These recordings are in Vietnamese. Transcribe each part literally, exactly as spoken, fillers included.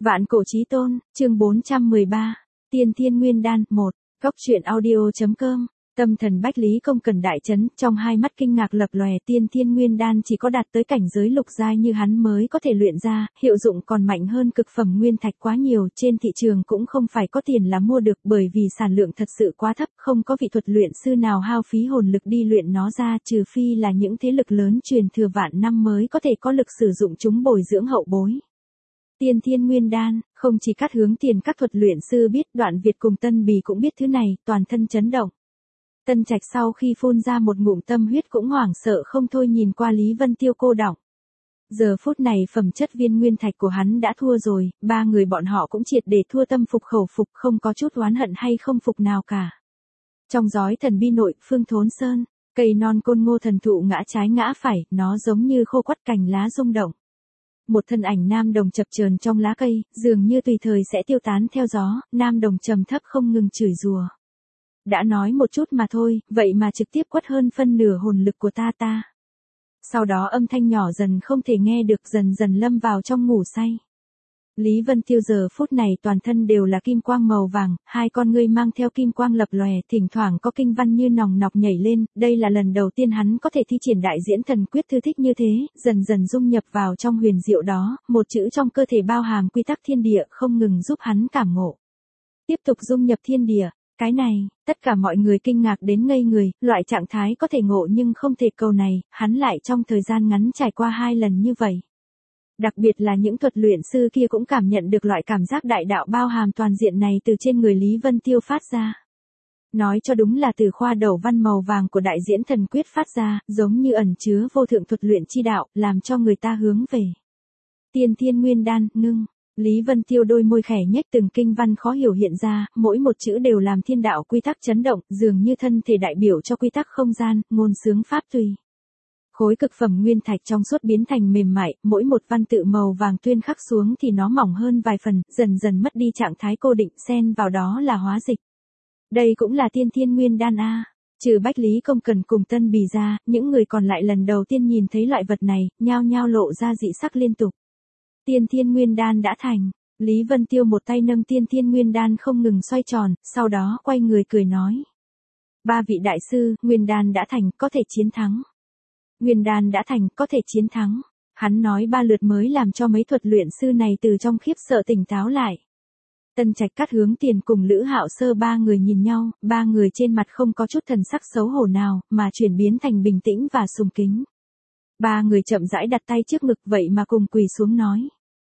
Vạn cổ chí tôn, chương bốn trăm mười ba, Tiên Thiên Nguyên Đan, một, Góc truyện audio chấm com. Tâm thần Bách Lý Công Cần đại chấn, trong hai mắt kinh ngạc lập lòe, Tiên Thiên Nguyên Đan chỉ có đạt tới cảnh giới lục giai như hắn mới có thể luyện ra, hiệu dụng còn mạnh hơn cực phẩm nguyên thạch quá nhiều, trên thị trường cũng không phải có tiền là mua được, bởi vì sản lượng thật sự quá thấp, không có vị thuật luyện sư nào hao phí hồn lực đi luyện nó ra, trừ phi là những thế lực lớn truyền thừa vạn năm mới có thể có lực sử dụng chúng bồi dưỡng hậu bối. Tiên Thiên Nguyên Đan, không chỉ Cát Hướng Tiền các thuật luyện sư biết, Đoạn Việt cùng Tân Bì cũng biết thứ này, toàn thân chấn động. Tân Trạch sau khi phun ra một ngụm tâm huyết cũng hoảng sợ không thôi nhìn qua Lý Vân Tiêu cô đọng. Giờ phút này phẩm chất viên nguyên thạch của hắn đã thua rồi, ba người bọn họ cũng triệt để thua tâm phục khẩu phục, không có chút oán hận hay không phục nào cả. Trong giói thần bi nội, Phương Thốn Sơn, cây non côn ngô thần thụ ngã trái ngã phải, nó giống như khô quắt cành lá rung động. Một thân ảnh nam đồng chập chờn trong lá cây, dường như tùy thời sẽ tiêu tán theo gió, nam đồng trầm thấp không ngừng chửi rủa. Đã nói một chút mà thôi, vậy mà trực tiếp quất hơn phân nửa hồn lực của ta ta. Sau đó âm thanh nhỏ dần không thể nghe được, dần dần lâm vào trong ngủ say. Lý Vân Tiêu giờ phút này toàn thân đều là kim quang màu vàng, hai con ngươi mang theo kim quang lập lòe, thỉnh thoảng có kinh văn như nòng nọc nhảy lên, đây là lần đầu tiên hắn có thể thi triển đại diễn thần quyết thư thích như thế, dần dần dung nhập vào trong huyền diệu đó, một chữ trong cơ thể bao hàm quy tắc thiên địa không ngừng giúp hắn cảm ngộ. Tiếp tục dung nhập thiên địa. Cái này, tất cả mọi người kinh ngạc đến ngây người, loại trạng thái có thể ngộ nhưng không thể cầu này, hắn lại trong thời gian ngắn trải qua hai lần như vậy. Đặc biệt là những thuật luyện sư kia cũng cảm nhận được loại cảm giác đại đạo bao hàm toàn diện này từ trên người Lý Vân Tiêu phát ra. Nói cho đúng là từ khoa đầu văn màu vàng của đại diễn thần quyết phát ra, giống như ẩn chứa vô thượng thuật luyện chi đạo, làm cho người ta hướng về. Tiên Thiên Nguyên Đan, ngưng. Lý Vân Tiêu đôi môi khẽ nhếch, từng kinh văn khó hiểu hiện ra, mỗi một chữ đều làm thiên đạo quy tắc chấn động, dường như thân thể đại biểu cho quy tắc không gian, ngôn sướng pháp tùy. Khối cực phẩm nguyên thạch trong suốt biến thành mềm mại, mỗi một văn tự màu vàng tuyên khắc xuống thì nó mỏng hơn vài phần, dần dần mất đi trạng thái cô định, xen vào đó là hóa dịch. Đây cũng là Tiên Thiên Nguyên Đan a. Trừ Bách Lý Công Cần cùng Tân Bì ra, những người còn lại lần đầu tiên nhìn thấy loại vật này, nhao nhao lộ ra dị sắc liên tục. Tiên Thiên Nguyên Đan đã thành. Lý Vân Tiêu một tay nâng Tiên Thiên Nguyên Đan không ngừng xoay tròn, sau đó quay người cười nói. Ba vị đại sư, Nguyên Đan đã thành, có thể chiến thắng. Nguyên Đan đã thành, có thể chiến thắng. Hắn nói ba lượt mới làm cho mấy thuật luyện sư này từ trong khiếp sợ tỉnh táo lại. Tân Trạch, Cát Hướng Tiền cùng Lữ Hạo Sơ ba người nhìn nhau, ba người trên mặt không có chút thần sắc xấu hổ nào, mà chuyển biến thành bình tĩnh và sùng kính. Ba người chậm rãi đặt tay trước ngực, vậy mà cùng quỳ xuống nói.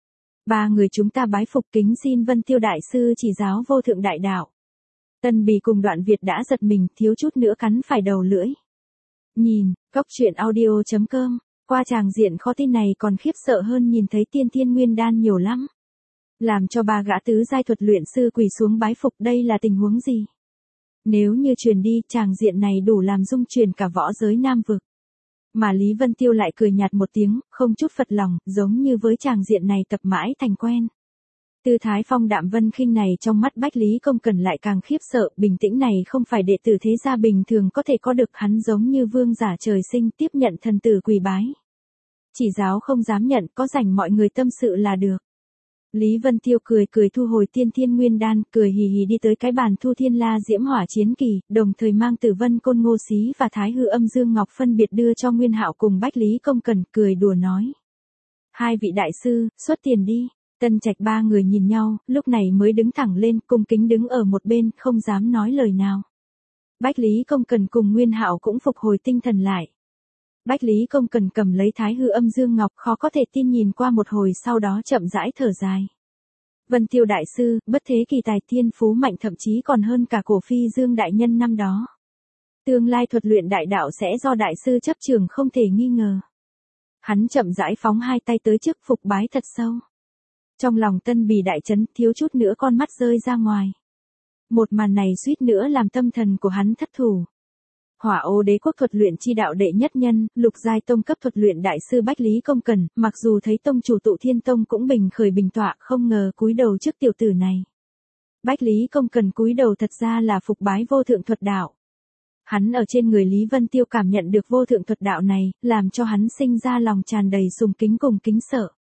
Ba người chúng ta bái phục, kính xin Vân Tiêu đại sư chỉ giáo vô thượng đại đạo. Tân Bì cùng Đoạn Việt đã giật mình, thiếu chút nữa cắn phải đầu lưỡi. Nhìn, Góc truyện audio chấm com, qua tràng diện khó tin này còn khiếp sợ hơn nhìn thấy Tiên Thiên Nguyên Đan nhiều lắm. Làm cho ba gã tứ giai thuật luyện sư quỳ xuống bái phục, đây là tình huống gì? Nếu như truyền đi, tràng diện này đủ làm rung chuyển cả võ giới Nam vực. Mà Lý Vân Tiêu lại cười nhạt một tiếng, không chút phật lòng, giống như với tràng diện này tập mãi thành quen. Tư thái phong đạm vân khinh này trong mắt Bách Lý Công Cần lại càng khiếp sợ, bình tĩnh này không phải đệ tử thế gia bình thường có thể có được, hắn giống như vương giả trời sinh tiếp nhận thần tử quỳ bái. Chỉ giáo không dám nhận, có rảnh mọi người tâm sự là được. Lý Vân Tiêu cười cười thu hồi Tiên Thiên Nguyên Đan, cười hì hì đi tới cái bàn thu thiên la diễm hỏa chiến kỳ, đồng thời mang Tử Vân Côn Ngô Xí và Thái Hư Âm Dương Ngọc phân biệt đưa cho Nguyên Hạo cùng Bách Lý Công Cần, cười đùa nói. Hai vị đại sư, xuất tiền đi. Tân Trạch ba người nhìn nhau, lúc này mới đứng thẳng lên, cung kính đứng ở một bên, không dám nói lời nào. Bách Lý Công Cần cùng Nguyên Hạo cũng phục hồi tinh thần lại. Bách Lý Công Cần cầm lấy Thái Hư Âm Dương Ngọc, khó có thể tin nhìn qua một hồi, sau đó chậm rãi thở dài. Vân Tiêu đại sư, bất thế kỳ tài, thiên phú mạnh, thậm chí còn hơn cả Cổ Phi Dương đại nhân năm đó. Tương lai thuật luyện đại đạo sẽ do đại sư chấp trường không thể nghi ngờ. Hắn chậm rãi phóng hai tay tới trước, phục bái thật sâu. Trong lòng Tân Bì đại chấn, thiếu chút nữa con mắt rơi ra ngoài. Một màn này suýt nữa làm tâm thần của hắn thất thủ. Hỏa Ô Đế quốc thuật luyện chi đạo đệ nhất nhân, lục giai tông cấp thuật luyện đại sư Bách Lý Công Cần, mặc dù thấy tông chủ Tụ Thiên Tông cũng bình khởi bình tọa, không ngờ cúi đầu trước tiểu tử này. Bách Lý Công Cần cúi đầu thật ra là phục bái vô thượng thuật đạo. Hắn ở trên người Lý Vân Tiêu cảm nhận được vô thượng thuật đạo này, làm cho hắn sinh ra lòng tràn đầy sùng kính cùng kính sợ.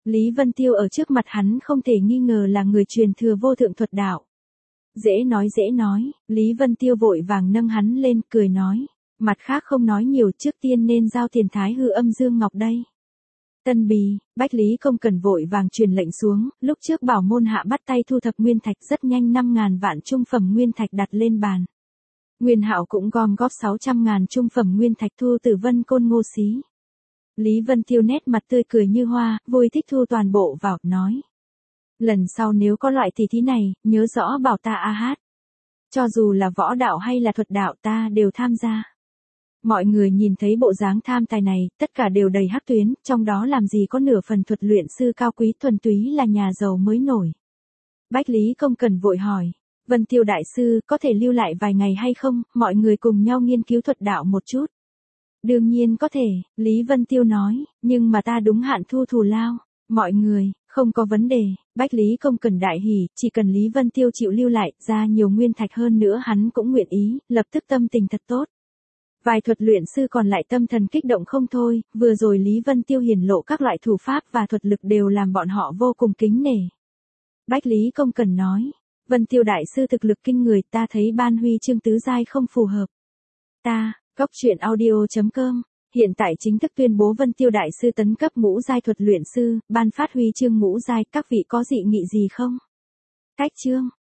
Lý Vân Tiêu ở trước mặt hắn không thể nghi ngờ là người truyền thừa vô thượng thuật đạo. Dễ nói dễ nói, Lý Vân Tiêu vội vàng nâng hắn lên cười nói. Mặt khác không nói nhiều, trước tiên nên giao tiền thái hư âm dương ngọc đây. Tân bì, Bách Lý Công Cẩn vội vàng truyền lệnh xuống, lúc trước bảo môn hạ bắt tay thu thập nguyên thạch, rất nhanh năm ngàn vạn trung phẩm nguyên thạch đặt lên bàn. Nguyên Hạo cũng gom góp sáu trăm ngàn trung phẩm nguyên thạch thu từ Vân Côn Ngô Xí. Lý Vân Tiêu nét mặt tươi cười như hoa, vui thích thu toàn bộ vào, nói. Lần sau nếu có loại tỷ thí này, nhớ rõ bảo ta a hát. Cho dù là võ đạo hay là thuật đạo ta đều tham gia. Mọi người nhìn thấy bộ dáng tham tài này, tất cả đều đầy hắc tuyến, trong đó làm gì có nửa phần thuật luyện sư cao quý, thuần túy là nhà giàu mới nổi. Bách Lý Công Cẩn vội hỏi, Vân Tiêu đại sư có thể lưu lại vài ngày hay không, mọi người cùng nhau nghiên cứu thuật đạo một chút. Đương nhiên có thể, Lý Vân Tiêu nói, nhưng mà ta đúng hạn thu thù lao. Mọi người, không có vấn đề, Bách Lý Công Cẩn đại hỉ, chỉ cần Lý Vân Tiêu chịu lưu lại, ra nhiều nguyên thạch hơn nữa hắn cũng nguyện ý, lập tức tâm tình thật tốt. Vài thuật luyện sư còn lại tâm thần kích động không thôi, vừa rồi Lý Vân Tiêu hiển lộ các loại thủ pháp và thuật lực đều làm bọn họ vô cùng kính nể. Bách Lý Công Cẩn nói, Vân Tiêu đại sư thực lực kinh người, ta thấy ban huy chương tứ giai không phù hợp. Ta, Cốc Truyện Audio chấm com, hiện tại chính thức tuyên bố Vân Tiêu đại sư tấn cấp ngũ giai thuật luyện sư, ban phát huy chương ngũ giai, các vị có dị nghị gì không? Cách chương